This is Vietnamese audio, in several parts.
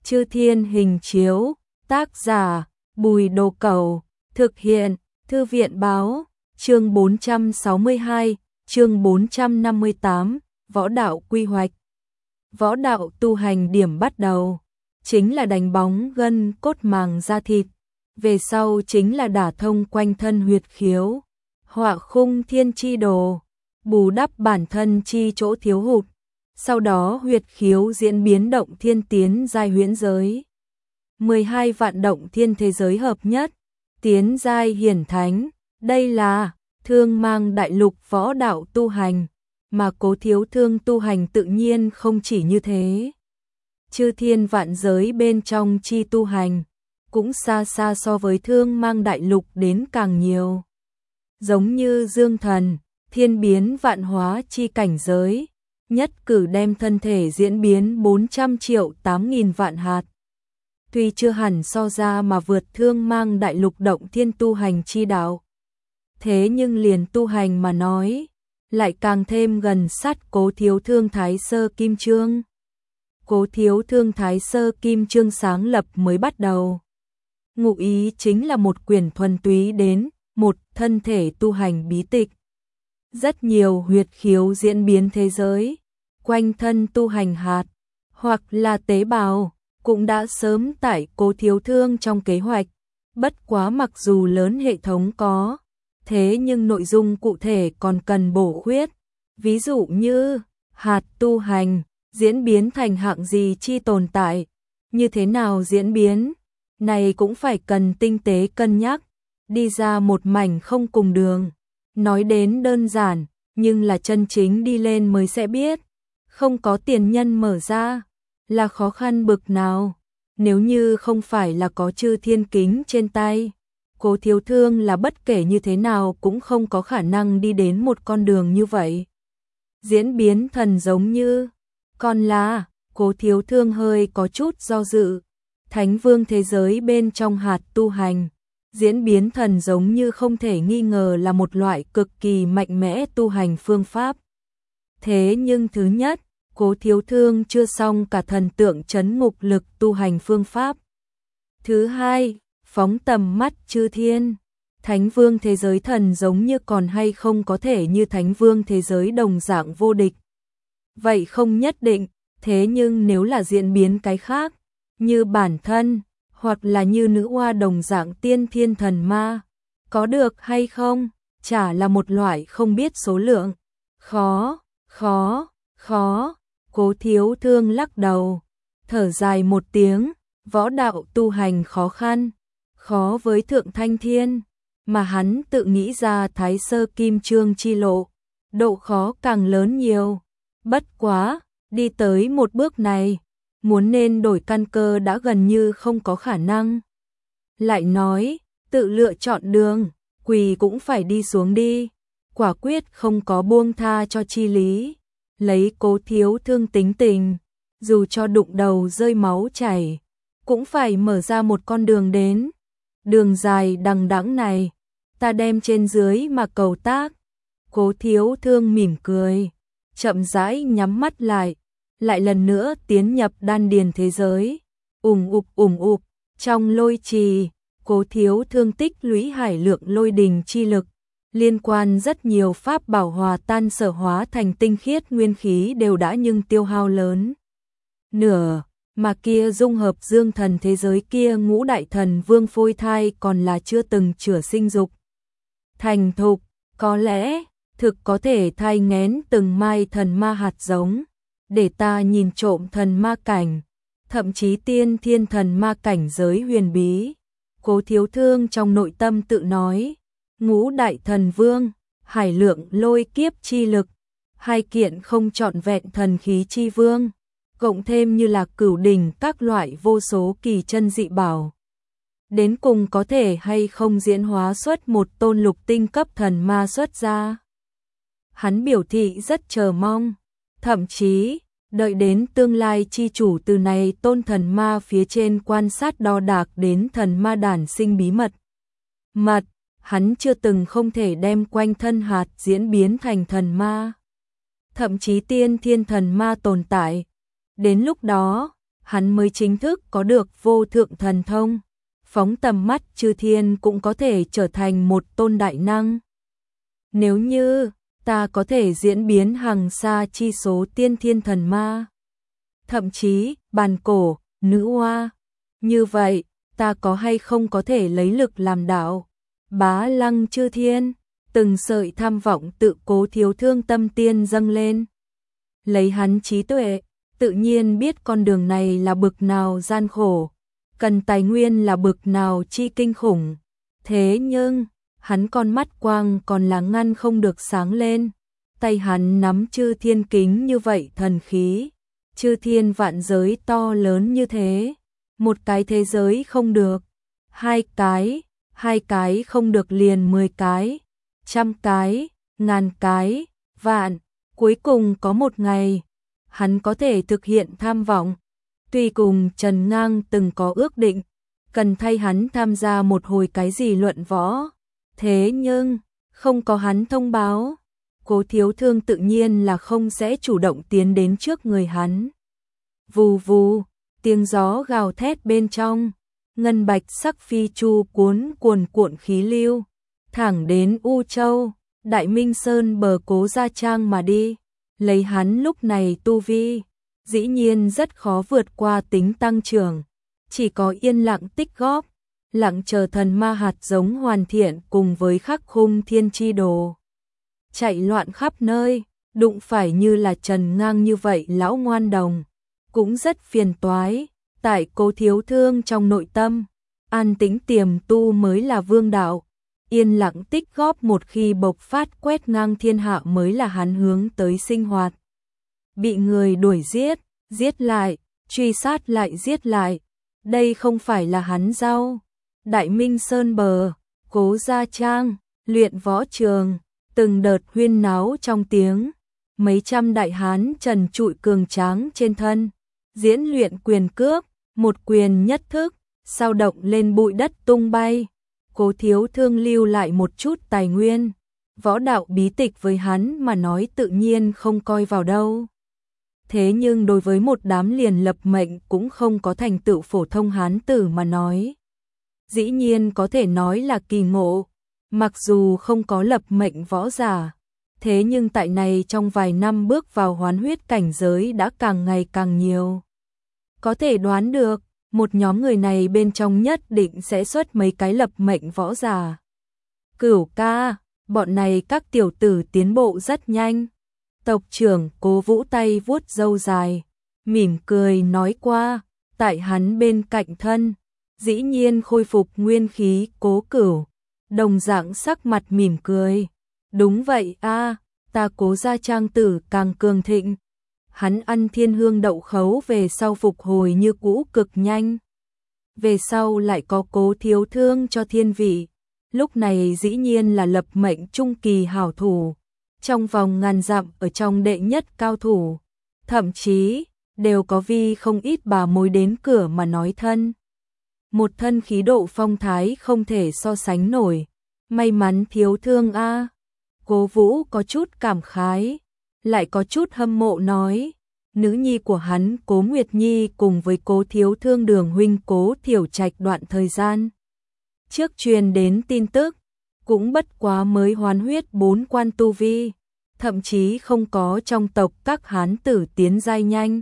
Chư Thiên Hình Chiếu, tác giả Bùi Đồ Cẩu, thực hiện Thư viện Báo, chương 462, chương 458, Võ đạo quy hoạch. Võ đạo tu hành điểm bắt đầu chính là đánh bóng gân cốt màng da thịt, về sau chính là đả thông quanh thân huyệt khiếu, họa khung thiên chi đồ, bù đắp bản thân chi chỗ thiếu hụt. Sau đó huyệt khiếu diễn biến động thiên tiến giai huyễn giới. 12 vạn động thiên thế giới hợp nhất, tiến giai hiển thánh, đây là Thương Mang đại lục võ đạo tu hành, mà Cố Thiếu Thương tu hành tự nhiên không chỉ như thế. Chư thiên vạn giới bên trong chi tu hành, cũng xa xa so với Thương Mang đại lục đến càng nhiều. Giống như Dương Thần, thiên biến vạn hóa chi cảnh giới, nhất cử đem thân thể diễn biến 400 triệu 8.000 vạn hạt. Tuy chưa hẳn so ra mà vượt Thương Mang đại lục động thiên tu hành chi đạo, thế nhưng liền tu hành mà nói, lại càng thêm gần sát Cố Thiếu Thương Thái Sơ Kim Chương. Cố Thiếu Thương Thái Sơ Kim Chương sáng lập mới bắt đầu. Ngụ ý chính là một quyển thuần túy đến một thân thể tu hành bí tịch. Rất nhiều huyệt khiếu diễn biến thế giới, quanh thân tu hành hạt, hoặc là tế bào, cũng đã sớm tại Cố Thiếu Thương trong kế hoạch. Bất quá mặc dù lớn hệ thống có, thế nhưng nội dung cụ thể còn cần bổ khuyết. Ví dụ như hạt tu hành, diễn biến thành hạng gì chi tồn tại, như thế nào diễn biến, này cũng phải cần tinh tế cân nhắc, đi ra một mảnh không cùng đường. Nói đến đơn giản, nhưng là chân chính đi lên mới sẽ biết, không có tiền nhân mở ra, là khó khăn bực nào. Nếu như không phải là có chư thiên kính trên tay, Cố Thiếu Thương là bất kể như thế nào cũng không có khả năng đi đến một con đường như vậy. Diễn biến thần giống như, còn là, Cố Thiếu Thương hơi có chút do dự. Thánh vương thế giới bên trong hạt tu hành, diễn biến thần giống như không thể nghi ngờ là một loại cực kỳ mạnh mẽ tu hành phương pháp. Thế nhưng thứ nhất, Cố Thiếu Thương chưa xong cả thần tượng trấn ngục lực tu hành phương pháp. Thứ hai, phóng tầm mắt chư thiên, Thánh vương thế giới thần giống như còn hay không có thể như Thánh vương thế giới đồng dạng vô địch. Vậy không nhất định, thế nhưng nếu là diễn biến cái khác, như bản thân, hoặc là như nữ oa đồng dạng tiên thiên thần ma, có được hay không, chả là một loại không biết số lượng. Khó. Cố Thiếu Thương lắc đầu, thở dài một tiếng, võ đạo tu hành khó khăn, khó với Thượng Thanh Thiên, mà hắn tự nghĩ ra Thái Sơ Kim Chương chi lộ, độ khó càng lớn nhiều. Bất quá, đi tới một bước này, muốn nên đổi căn cơ đã gần như không có khả năng. Lại nói, tự lựa chọn đường, quỳ cũng phải đi xuống đi, quả quyết không có buông tha cho chi lý. Lấy Cố Thiếu Thương tính tình, dù cho đụng đầu rơi máu chảy, cũng phải mở ra một con đường đến. Đường dài đằng đẵng này, ta đem trên dưới mà cầu tác. Cố Thiếu Thương mỉm cười, chậm rãi nhắm mắt lại lần nữa tiến nhập đan điền thế giới. Ùng ục, trong lôi trì, Cố Thiếu Thương tích lũy hải lượng lôi đình chi lực, liên quan rất nhiều pháp bảo hòa tan sở hóa thành tinh khiết nguyên khí đều đã nhưng tiêu hao lớn nửa, mà kia dung hợp dương thần thế giới kia ngũ đại thần vương phôi thai còn là chưa từng chữa sinh dục thành thục, có lẽ thực có thể thai nghén từng mai thần ma hạt giống, để ta nhìn trộm thần ma cảnh, thậm chí tiên thiên thần ma cảnh giới huyền bí. Cố Thiếu Thương trong nội tâm tự nói, ngũ đại thần vương, hải lượng lôi kiếp chi lực, hai kiện không trọn vẹn thần khí chi vương, cộng thêm như là cửu đỉnh các loại vô số kỳ chân dị bảo. Đến cùng có thể hay không diễn hóa xuất một tôn lục tinh cấp thần ma xuất ra. Hắn biểu thị rất chờ mong, thậm chí, đợi đến tương lai chi chủ từ này tôn thần ma phía trên quan sát đo đạc đến thần ma đản sinh bí mật. Hắn chưa từng không thể đem quanh thân hạt diễn biến thành thần ma. Thậm chí tiên thiên thần ma tồn tại. Đến lúc đó, hắn mới chính thức có được vô thượng thần thông. Phóng tầm mắt chư thiên cũng có thể trở thành một tôn đại năng. Nếu như ta có thể diễn biến hằng sa chi số tiên thiên thần ma, thậm chí bàn cổ, nữ hoa, như vậy ta có hay không có thể lấy lực làm đạo, bá lăng chư thiên. Từng sợi tham vọng tự Cố Thiếu Thương tâm tiên dâng lên. Lấy hắn trí tuệ, tự nhiên biết con đường này là bực nào gian khổ, cần tài nguyên là bực nào chi kinh khủng. Thế nhưng, hắn con mắt quang còn là ngăn không được sáng lên. Tay hắn nắm chư thiên kính như vậy thần khí, chư thiên vạn giới to lớn như thế, một cái thế giới không được, hai cái không được liền 10 cái, 100 cái, 1000 cái, vạn, cuối cùng có một ngày, hắn có thể thực hiện tham vọng. Tuy cùng Trần Ngang từng có ước định, cần thay hắn tham gia một hồi cái gì luận võ, thế nhưng, không có hắn thông báo, Cố Thiếu Thương tự nhiên là không sẽ chủ động tiến đến trước người hắn. Vù vù, tiếng gió gào thét bên trong, ngân bạch sắc phi chu cuốn cuồn cuộn khí lưu, thẳng đến U Châu, Đại Minh Sơn bờ Cố Gia Trang mà đi. Lấy hắn lúc này tu vi, dĩ nhiên rất khó vượt qua tính tăng trưởng, chỉ có yên lặng tích góp, lặng chờ thần ma hạt giống hoàn thiện cùng với Khắc Khung Thiên Chi Đồ. Chạy loạn khắp nơi, đụng phải như là Trần Ngang như vậy lão ngoan đồng, cũng rất phiền toái. Tại Cố Thiếu Thương trong nội tâm, an tĩnh tiềm tu mới là vương đạo, yên lặng tích góp một khi bộc phát quét ngang thiên hạ mới là hắn hướng tới sinh hoạt. Bị người đuổi giết, giết lại, truy sát lại giết lại, đây không phải là hắn giao. Đại Minh Sơn bờ, Cố Gia Trang, luyện võ trường, từng đợt huyên náo trong tiếng, mấy trăm đại hán trần trụi cường tráng trên thân, diễn luyện quyền cước, một quyền nhất thức, sao động lên bụi đất tung bay. Cố Thiếu Thương lưu lại một chút tài nguyên, võ đạo bí tịch với hắn mà nói tự nhiên không coi vào đâu. Thế nhưng đối với một đám liền lập mệnh cũng không có thành tựu phổ thông hán tử mà nói, dĩ nhiên có thể nói là kỳ ngộ. Mặc dù không có lập mệnh võ giả, thế nhưng tại này trong vài năm bước vào hoán huyết cảnh giới đã càng ngày càng nhiều. Có thể đoán được, một nhóm người này bên trong nhất định sẽ xuất mấy cái lập mệnh võ giả. Cửu ca, bọn này các tiểu tử tiến bộ rất nhanh. Tộc trưởng Cố Vũ tay vuốt râu dài, mỉm cười nói qua, tại hắn bên cạnh thân, dĩ nhiên khôi phục nguyên khí. Cố Cửu đồng dạng sắc mặt mỉm cười. Đúng vậy a, ta Cố Gia Trang tử càng cường thịnh. Hắn ăn thiên hương đậu khấu về sau phục hồi như cũ cực nhanh. Về sau lại có Cố Thiếu Thương cho thiên vị. Lúc này dĩ nhiên là lập mệnh trung kỳ hảo thủ. Trong vòng ngàn dặm ở trong đệ nhất cao thủ. Thậm chí, đều có vi không ít bà mối đến cửa mà nói thân. Một thân khí độ phong thái không thể so sánh nổi. May mắn Thiếu Thương a. Cố Vũ có chút cảm khái, lại có chút hâm mộ nói, nữ nhi của hắn Cố Nguyệt Nhi cùng với Cố Thiếu Thương Đường huynh Cố Thiểu Trạch đoạn thời gian trước truyền đến tin tức, cũng bất quá mới hoán huyết 4 quan tu vi, thậm chí không có trong tộc các hán tử tiến giai nhanh.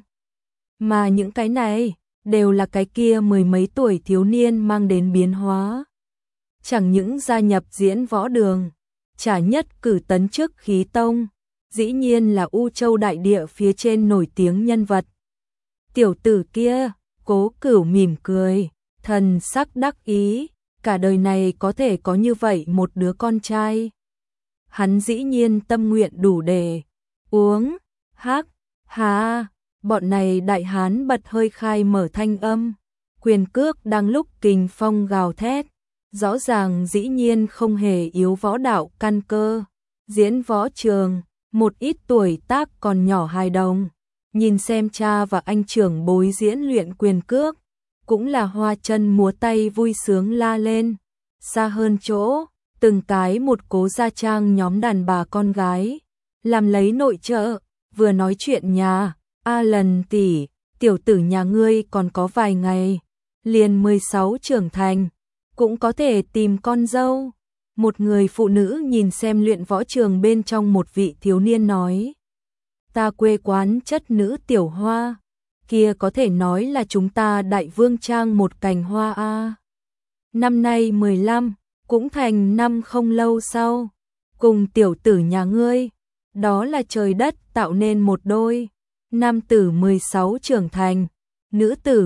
Mà những cái này đều là cái kia mười mấy tuổi thiếu niên mang đến biến hóa. Chẳng những gia nhập diễn võ đường, trả nhất cử tấn chức khí tông, dĩ nhiên là U Châu đại địa phía trên nổi tiếng nhân vật. Tiểu tử kia, Cố Cửu mỉm cười, thần sắc đắc ý, cả đời này có thể có như vậy một đứa con trai. Hắn dĩ nhiên tâm nguyện đủ để uống, hắc, hà, bọn này đại hán bật hơi khai mở thanh âm, quyền cước đang lúc kình phong gào thét, rõ ràng dĩ nhiên không hề yếu võ đạo căn cơ. Diễn võ trường, một ít tuổi tác còn nhỏ hài đồng, nhìn xem cha và anh trưởng bối diễn luyện quyền cước, cũng là hoa chân múa tay vui sướng la lên. Xa hơn chỗ, từng cái một Cố Gia Trang nhóm đàn bà con gái, làm lấy nội trợ, vừa nói chuyện nhà, a lần tỷ, tiểu tử nhà ngươi còn có vài ngày, liền 16 trưởng thành, cũng có thể tìm con dâu. Một người phụ nữ nhìn xem luyện võ trường bên trong một vị thiếu niên nói. Ta quê quán chất nữ Tiểu Hoa, kia có thể nói là chúng ta Đại Vương Trang một cành hoa a. Năm nay 15, cũng thành năm không lâu sau, cùng tiểu tử nhà ngươi, đó là trời đất tạo nên một đôi. Nam tử 16 trưởng thành, nữ tử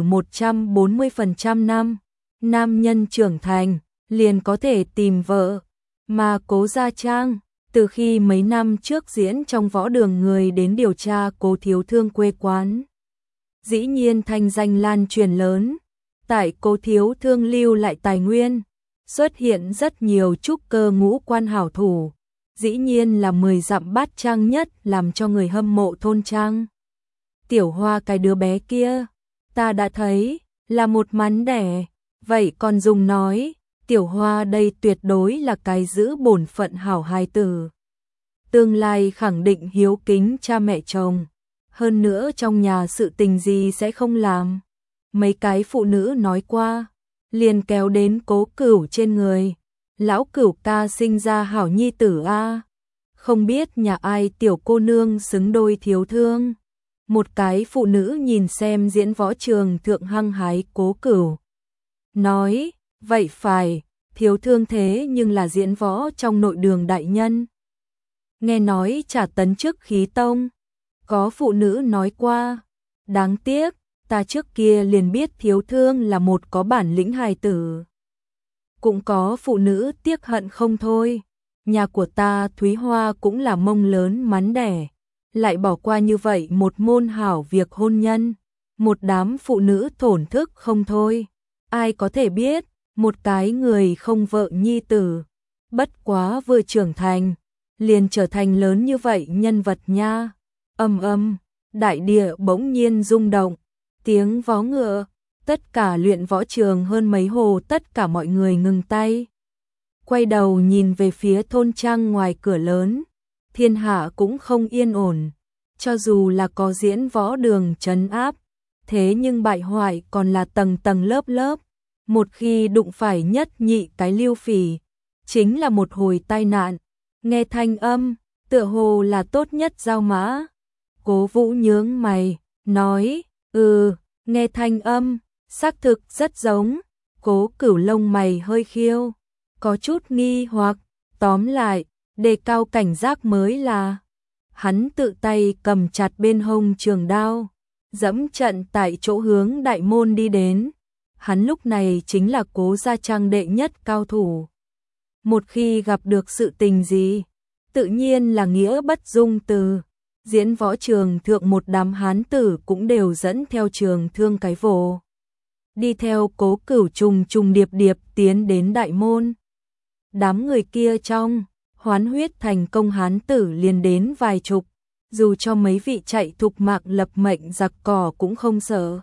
140% năm, nam nhân trưởng thành, liền có thể tìm vợ. Mà Cố Gia Trang, từ khi mấy năm trước diễn trong võ đường người đến điều tra Cố Thiếu Thương quê quán, dĩ nhiên thanh danh lan truyền lớn. Tại Cố Thiếu Thương lưu lại tài nguyên, xuất hiện rất nhiều trúc cơ ngũ quan hảo thủ, dĩ nhiên là 10 dặm bát trang nhất, làm cho người hâm mộ thôn trang. Tiểu Hoa cái đứa bé kia, ta đã thấy, là một mắn đẻ, vậy còn dùng nói, Tiểu Hoa đây tuyệt đối là cái giữ bổn phận hảo hài tử. Tương lai khẳng định hiếu kính cha mẹ chồng, hơn nữa trong nhà sự tình gì sẽ không làm. Mấy cái phụ nữ nói qua, liền kéo đến Cố Cửu trên người. Lão Cửu ca sinh ra hảo nhi tử a, không biết nhà ai tiểu cô nương xứng đôi Thiếu Thương. Một cái phụ nữ nhìn xem diễn võ trường thượng hăng hái Cố Cửu, nói, vậy phải, Thiếu Thương thế nhưng là diễn võ trong nội đường đại nhân. Nghe nói trả tấn chức khí tông. Có phụ nữ nói qua, đáng tiếc, ta trước kia liền biết Thiếu Thương là một có bản lĩnh hài tử. Cũng có phụ nữ tiếc hận không thôi, nhà của ta Thúy Hoa cũng là mông lớn mắn đẻ, lại bỏ qua như vậy một môn hảo việc hôn nhân. Một đám phụ nữ thổn thức không thôi. Ai có thể biết, một cái người không vợ nhi tử, bất quá vừa trưởng thành, liền trở thành lớn như vậy nhân vật nha. Đại địa bỗng nhiên rung động, tiếng vó ngựa, tất cả luyện võ trường hơn mấy hồ tất cả mọi người ngừng tay. Quay đầu nhìn về phía thôn trang ngoài cửa lớn, thiên hạ cũng không yên ổn, cho dù là có diễn võ đường trấn áp, thế nhưng bại hoại còn là tầng tầng lớp lớp, một khi đụng phải nhất nhị cái Lưu Phỉ, chính là một hồi tai nạn. Nghe thanh âm, tựa hồ là tốt nhất giao mã. Cố Vũ nhướng mày, nói, nghe thanh âm, xác thực rất giống. Cố Cửu lông mày hơi khiêu, có chút nghi hoặc, tóm lại, đề cao cảnh giác mới là. Hắn tự tay cầm chặt bên hông trường đao, dẫm trận tại chỗ hướng đại môn đi đến. Hắn lúc này chính là Cố Gia Trang đệ nhất cao thủ. Một khi gặp được sự tình gì, tự nhiên là nghĩa bất dung từ. Diễn võ trường thượng một đám hán tử cũng đều dẫn theo Trường Thương cái vồ, đi theo Cố Cửu trùng trùng điệp điệp tiến đến đại môn. Đám người kia trong hoán huyết thành công hán tử liền đến vài chục, dù cho mấy vị chạy thục mạng lập mệnh giặc cỏ cũng không sợ.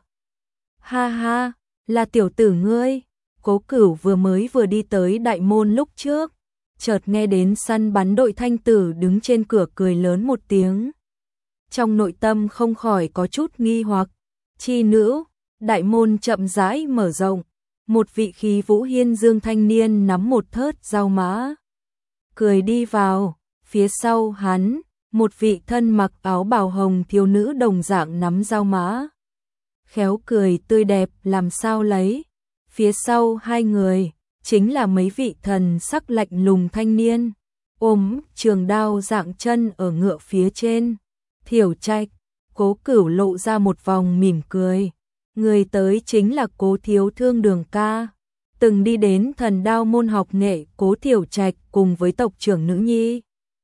Ha ha, là tiểu tử ngươi. Cố Cửu vừa đi tới đại môn lúc trước, chợt nghe đến săn bắn đội thanh tử đứng trên cửa cười lớn một tiếng. Trong nội tâm không khỏi có chút nghi hoặc, chi nữ, đại môn chậm rãi mở rộng, một vị khí vũ hiên dương thanh niên nắm một thớt dao mã, cười đi vào, phía sau hắn, một vị thân mặc áo bào hồng thiếu nữ đồng dạng nắm dao mã. Khéo cười tươi đẹp làm sao lấy, phía sau hai người, chính là mấy vị thần sắc lạnh lùng thanh niên, ôm trường đao dạng chân ở ngựa phía trên. Thiểu Trạch, Cố Cửu lộ ra một vòng mỉm cười. Người tới chính là Cố Thiếu Thương Đường ca, từng đi đến Thần Đao môn học nghệ. Cố Thiểu Trạch cùng với tộc trưởng nữ nhi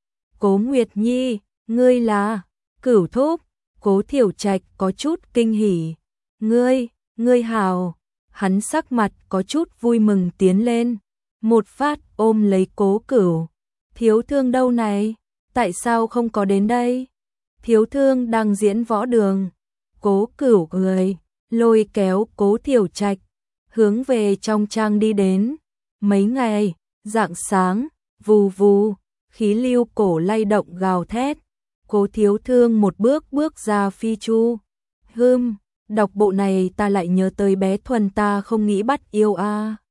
Cố Nguyệt Nhi, ngươi là Cửu thúc. Cố Thiểu Trạch có chút kinh hỉ. Ngươi hào. Hắn sắc mặt có chút vui mừng tiến lên, một phát ôm lấy Cố Cửu. Thiếu Thương đâu này? Tại sao không có đến đây? Thiếu Thương đang diễn võ đường. Cố Cửu cười, lôi kéo Cố Thiểu Trạch, hướng về trong trang đi đến. Mấy ngày, rạng sáng, vù vù, khí lưu cổ lay động gào thét. Cố Thiếu Thương một bước bước ra phi chu. Đọc bộ này ta lại nhớ tới bé Thuần ta không nghĩ bắt yêu a.